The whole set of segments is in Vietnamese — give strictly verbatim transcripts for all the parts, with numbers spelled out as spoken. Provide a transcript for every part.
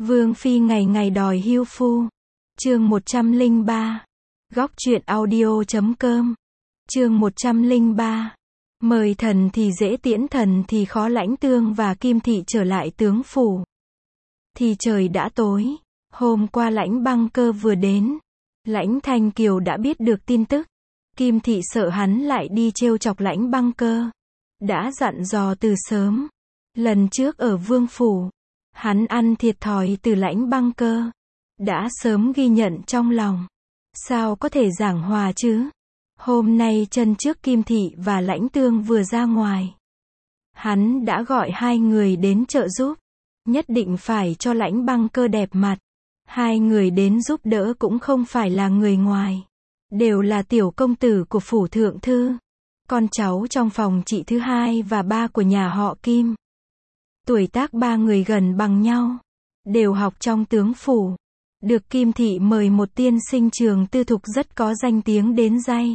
Vương phi ngày ngày đòi hưu phu. Chương một trăm lẻ ba. Góc truyện audio chấm com. Chương một trăm lẻ ba. Mời thần thì dễ tiễn thần thì khó. Lãnh Tương và Kim Thị trở lại tướng phủ. Thì trời đã tối. Hôm qua Lãnh Băng Cơ vừa đến. Lãnh Thanh Kiều đã biết được tin tức. Kim Thị sợ hắn lại đi trêu chọc Lãnh Băng Cơ. Đã dặn dò từ sớm. Lần trước ở Vương phủ, hắn ăn thiệt thòi từ Lãnh Băng Cơ. Đã sớm ghi nhận trong lòng. Sao có thể giảng hòa chứ? Hôm nay chân trước Kim Thị và Lãnh Tương vừa ra ngoài. Hắn đã gọi hai người đến trợ giúp. Nhất định phải cho Lãnh Băng Cơ đẹp mặt. Hai người đến giúp đỡ cũng không phải là người ngoài. Đều là tiểu công tử của phủ thượng thư. Con cháu trong phòng chị thứ hai và ba của nhà họ Kim. Tuổi tác ba người gần bằng nhau. Đều học trong tướng phủ. Được Kim Thị mời một tiên sinh trường tư thục rất có danh tiếng đến day.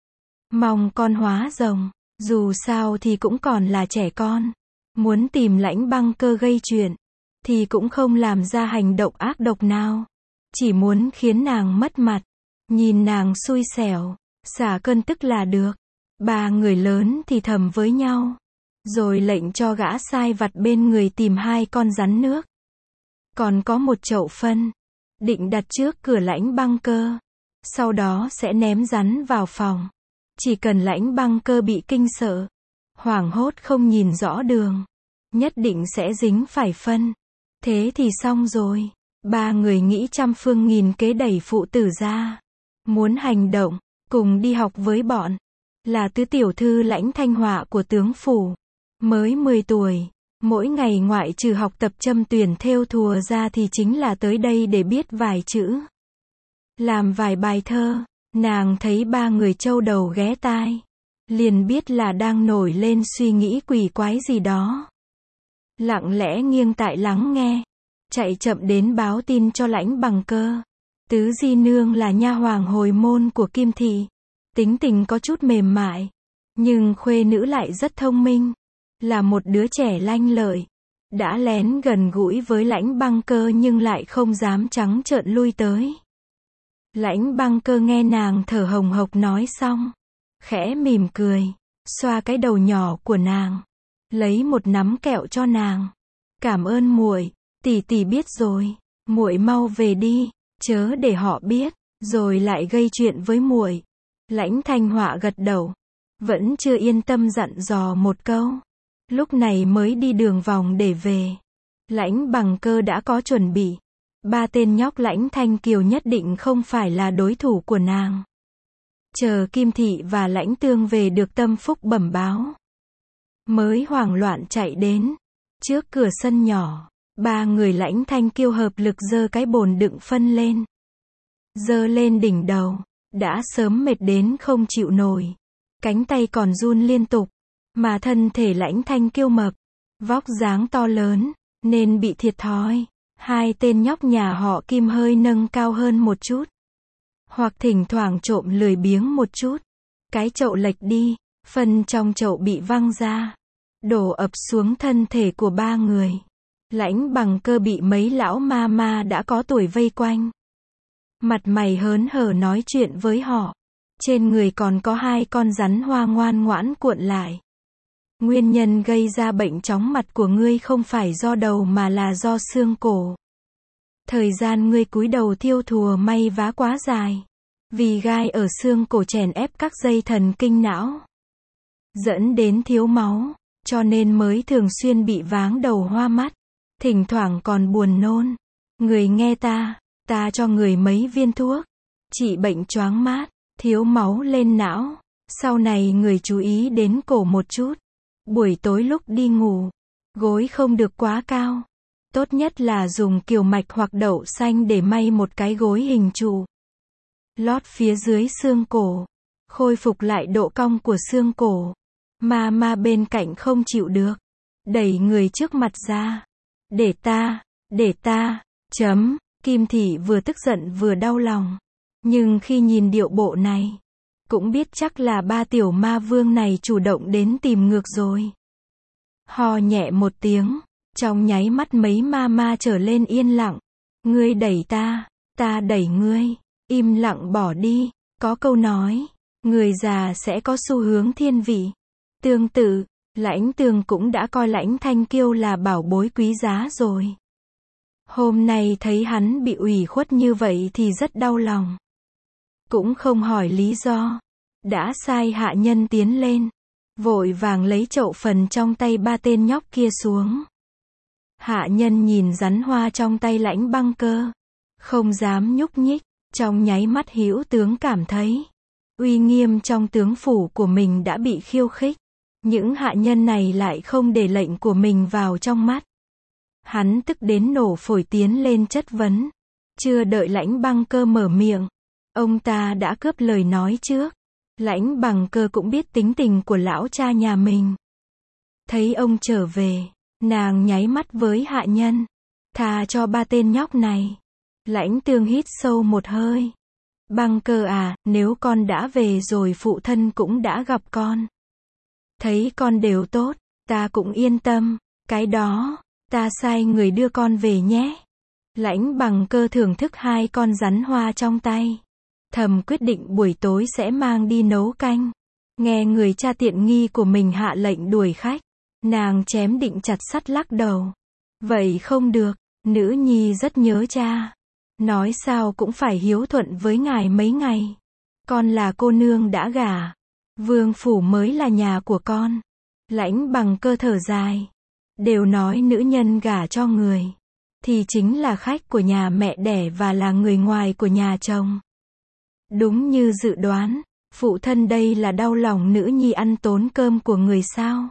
Mong con hóa rồng. Dù sao thì cũng còn là trẻ con. Muốn tìm Lãnh Băng Cơ gây chuyện. Thì cũng không làm ra hành động ác độc nào. Chỉ muốn khiến nàng mất mặt. Nhìn nàng xui xẻo. Xả cơn tức là được. Ba người lớn thì thầm với nhau. Rồi lệnh cho gã sai vặt bên người tìm hai con rắn nước. Còn có một chậu phân. Định đặt trước cửa Lãnh Băng Cơ. Sau đó sẽ ném rắn vào phòng. Chỉ cần Lãnh Băng Cơ bị kinh sợ. Hoảng hốt không nhìn rõ đường. Nhất định sẽ dính phải phân. Thế thì xong rồi. Ba người nghĩ trăm phương nghìn kế đẩy phụ tử ra. Muốn hành động. Cùng đi học với bọn. Là tứ tiểu thư Lãnh Thanh Họa của tướng phủ. Mới mười tuổi. Mỗi ngày ngoại trừ học tập châm tuyển thêu thùa ra thì chính là tới đây để biết vài chữ. Làm vài bài thơ. Nàng thấy ba người châu đầu ghé tai. Liền biết là đang nổi lên suy nghĩ quỷ quái gì đó. Lặng lẽ nghiêng tại lắng nghe. Chạy chậm đến báo tin cho Lãnh Băng Cơ. Tứ di nương là nha hoàng hồi môn của Kim Thị. Tính tình có chút mềm mại. Nhưng khuê nữ lại rất thông minh. Là một đứa trẻ lanh lợi. Đã lén gần gũi với Lãnh Băng Cơ nhưng lại không dám trắng trợn lui tới. Lãnh Băng Cơ nghe nàng thở hồng hộc nói xong. Khẽ mỉm cười. Xoa cái đầu nhỏ của nàng. Lấy một nắm kẹo cho nàng. Cảm ơn muội, tỷ tỷ biết rồi. Muội mau về đi. Chớ để họ biết. Rồi lại gây chuyện với muội. Lãnh Thanh Họa gật đầu. Vẫn chưa yên tâm dặn dò một câu. Lúc này mới đi đường vòng để về. Lãnh Băng Cơ đã có chuẩn bị. Ba tên nhóc Lãnh Thanh Kiều nhất định không phải là đối thủ của nàng. Chờ Kim Thị và Lãnh Tương về được tâm phúc bẩm báo. Mới hoảng loạn chạy đến. Trước cửa sân nhỏ. Ba người Lãnh Thanh Kiều hợp lực giơ cái bồn đựng phân lên. Giơ lên đỉnh đầu. Đã sớm mệt đến không chịu nổi. Cánh tay còn run liên tục. Mà thân thể Lãnh Thanh Kiều mập. Vóc dáng to lớn. Nên bị thiệt thòi. Hai tên nhóc nhà họ Kim hơi nâng cao hơn một chút. Hoặc thỉnh thoảng trộm lười biếng một chút. Cái chậu lệch đi. Phân trong chậu bị văng ra. Đổ ập xuống thân thể của ba người. Lãnh Băng Cơ bị mấy lão ma ma đã có tuổi vây quanh. Mặt mày hớn hở nói chuyện với họ. Trên người còn có hai con rắn hoa ngoan ngoãn cuộn lại. Nguyên nhân gây ra bệnh chóng mặt của ngươi không phải do đầu mà là do xương cổ. Thời gian ngươi cúi đầu thiêu thùa may vá quá dài. Vì gai ở xương cổ chèn ép các dây thần kinh não. Dẫn đến thiếu máu. Cho nên mới thường xuyên bị váng đầu hoa mắt. Thỉnh thoảng còn buồn nôn. Người nghe ta. Ta cho người mấy viên thuốc. Trị bệnh choáng mát. Thiếu máu lên não. Sau này người chú ý đến cổ một chút. Buổi tối lúc đi ngủ. Gối không được quá cao. Tốt nhất là dùng kiều mạch hoặc đậu xanh để may một cái gối hình trụ. Lót phía dưới xương cổ. Khôi phục lại độ cong của xương cổ. Ma ma bên cạnh không chịu được. Đẩy người trước mặt ra. Để ta, để ta, chấm. Kim Thị vừa tức giận vừa đau lòng. Nhưng khi nhìn điệu bộ này. Cũng biết chắc là ba tiểu ma vương này chủ động đến tìm ngược rồi. Ho nhẹ một tiếng. Trong nháy mắt mấy ma ma trở lên yên lặng. Ngươi đẩy ta, ta đẩy ngươi, im lặng bỏ đi. Có câu nói, người già sẽ có xu hướng thiên vị. Tương tự, Lãnh Tường cũng đã coi Lãnh Thanh Kiêu là bảo bối quý giá rồi. Hôm nay thấy hắn bị ủy khuất như vậy thì rất đau lòng. Cũng không hỏi lý do. Đã sai hạ nhân tiến lên. Vội vàng lấy chậu phần trong tay ba tên nhóc kia xuống. Hạ nhân nhìn rắn hoa trong tay Lãnh Băng Cơ. Không dám nhúc nhích. Trong nháy mắt hữu tướng cảm thấy. Uy nghiêm trong tướng phủ của mình đã bị khiêu khích. Những hạ nhân này lại không để lệnh của mình vào trong mắt. Hắn tức đến nổ phổi tiến lên chất vấn. Chưa đợi Lãnh Băng Cơ mở miệng. Ông ta đã cướp lời nói trước. Lãnh Băng Cơ cũng biết tính tình của lão cha nhà mình. Thấy ông trở về, nàng nháy mắt với hạ nhân. Thà cho ba tên nhóc này. Lãnh Tường hít sâu một hơi. Băng Cơ à, nếu con đã về rồi phụ thân cũng đã gặp con. Thấy con đều tốt, ta cũng yên tâm. Cái đó, ta sai người đưa con về nhé. Lãnh Băng Cơ thưởng thức hai con rắn hoa trong tay. Thầm quyết định buổi tối sẽ mang đi nấu canh. Nghe người cha tiện nghi của mình hạ lệnh đuổi khách. Nàng chém định chặt sắt lắc đầu. Vậy không được, nữ nhi rất nhớ cha. Nói sao cũng phải hiếu thuận với ngài mấy ngày. Con là cô nương đã gả. Vương phủ mới là nhà của con. Lãnh Băng Cơ thở dài. Đều nói nữ nhân gả cho người. Thì chính là khách của nhà mẹ đẻ và là người ngoài của nhà chồng. Đúng như dự đoán. Phụ thân đây là đau lòng nữ nhi ăn tốn cơm của người sao.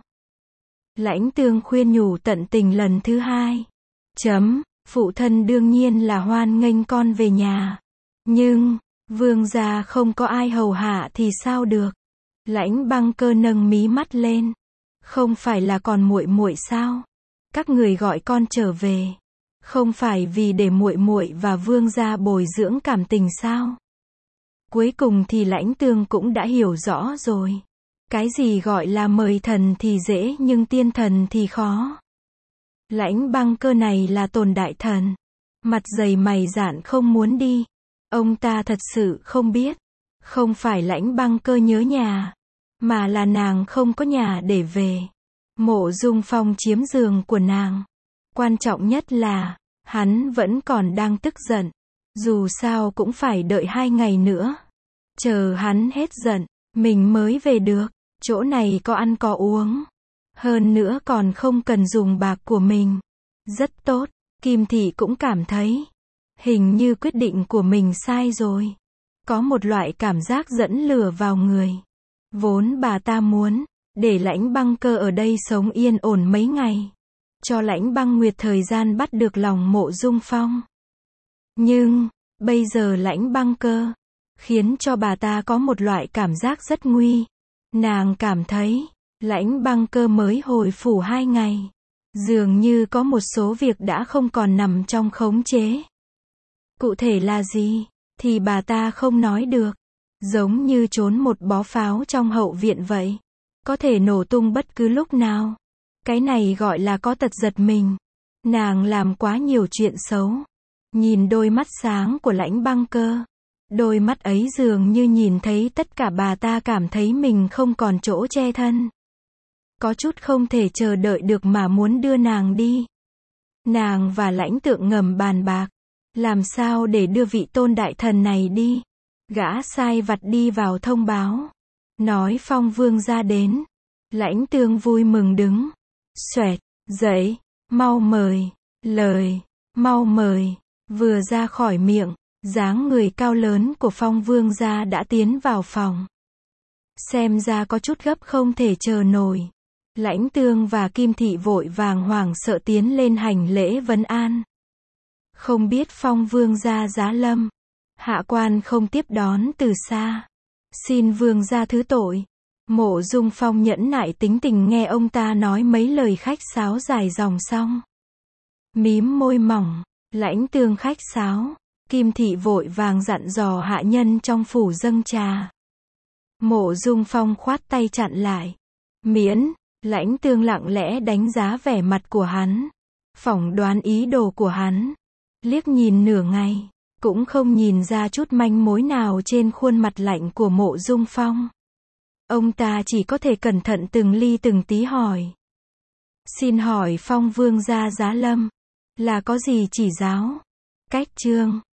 Lãnh Tường khuyên nhủ tận tình lần thứ hai. Chấm. Phụ thân đương nhiên là hoan nghênh con về nhà. Nhưng, vương gia không có ai hầu hạ thì sao được. Lãnh Băng Cơ nâng mí mắt lên. Không phải là còn muội muội sao? Các người gọi con trở về. Không phải vì để muội muội và vương gia bồi dưỡng cảm tình sao? Cuối cùng thì Lãnh Tường cũng đã hiểu rõ rồi. Cái gì gọi là mời thần thì dễ nhưng tiên thần thì khó. Lãnh Băng Cơ này là Tồn đại thần. Mặt dày mày dạn không muốn đi. Ông ta thật sự không biết. Không phải Lãnh Băng Cơ nhớ nhà. Mà là nàng không có nhà để về. Mộ Dung Phong chiếm giường của nàng. Quan trọng nhất là, hắn vẫn còn đang tức giận. Dù sao cũng phải đợi hai ngày nữa. Chờ hắn hết giận, mình mới về được. Chỗ này có ăn có uống. Hơn nữa còn không cần dùng bạc của mình. Rất tốt, Kim Thị cũng cảm thấy. Hình như quyết định của mình sai rồi. Có một loại cảm giác dẫn lửa vào người. Vốn bà ta muốn, để Lãnh Băng Cơ ở đây sống yên ổn mấy ngày. Cho Lãnh Băng Nguyệt thời gian bắt được lòng Mộ Dung Phong. Nhưng, bây giờ Lãnh Băng Cơ, khiến cho bà ta có một loại cảm giác rất nguy. Nàng cảm thấy, Lãnh Băng Cơ mới hồi phủ hai ngày. Dường như có một số việc đã không còn nằm trong khống chế. Cụ thể là gì, thì bà ta không nói được. Giống như trốn một bó pháo trong hậu viện vậy. Có thể nổ tung bất cứ lúc nào. Cái này gọi là có tật giật mình. Nàng làm quá nhiều chuyện xấu. Nhìn đôi mắt sáng của Lãnh Băng Cơ. Đôi mắt ấy dường như nhìn thấy tất cả, bà ta cảm thấy mình không còn chỗ che thân. Có chút không thể chờ đợi được mà muốn đưa nàng đi. Nàng và Lãnh Tượng ngầm bàn bạc. Làm sao để đưa vị Tôn đại thần này đi. Gã sai vặt đi vào thông báo. Nói Phong vương ra đến. Lãnh Tường vui mừng đứng. Xoẹt, dậy, mau mời, lời, mau mời. Vừa ra khỏi miệng, dáng người cao lớn của Phong vương gia đã tiến vào phòng. Xem ra có chút gấp không thể chờ nổi. Lãnh Tường và Kim Thị vội vàng hoảng sợ tiến lên hành lễ vấn an. Không biết Phong vương gia giá lâm. Hạ quan không tiếp đón từ xa. Xin vương gia thứ tội. Mộ Dung Phong nhẫn nại tính tình nghe ông ta nói mấy lời khách sáo dài dòng xong. Mím môi mỏng, Lãnh Tường khách sáo. Kim Thị vội vàng dặn dò hạ nhân trong phủ dâng trà. Mộ Dung Phong khoát tay chặn lại. Miễn, Lãnh Tường lặng lẽ đánh giá vẻ mặt của hắn. phỏng đoán ý đồ của hắn. Liếc nhìn nửa ngày, cũng không nhìn ra chút manh mối nào trên khuôn mặt lạnh của Mộ Dung Phong. Ông ta chỉ có thể cẩn thận từng ly từng tí hỏi. Xin hỏi Phong vương gia Giá Lâm, là có gì chỉ giáo? Cách chương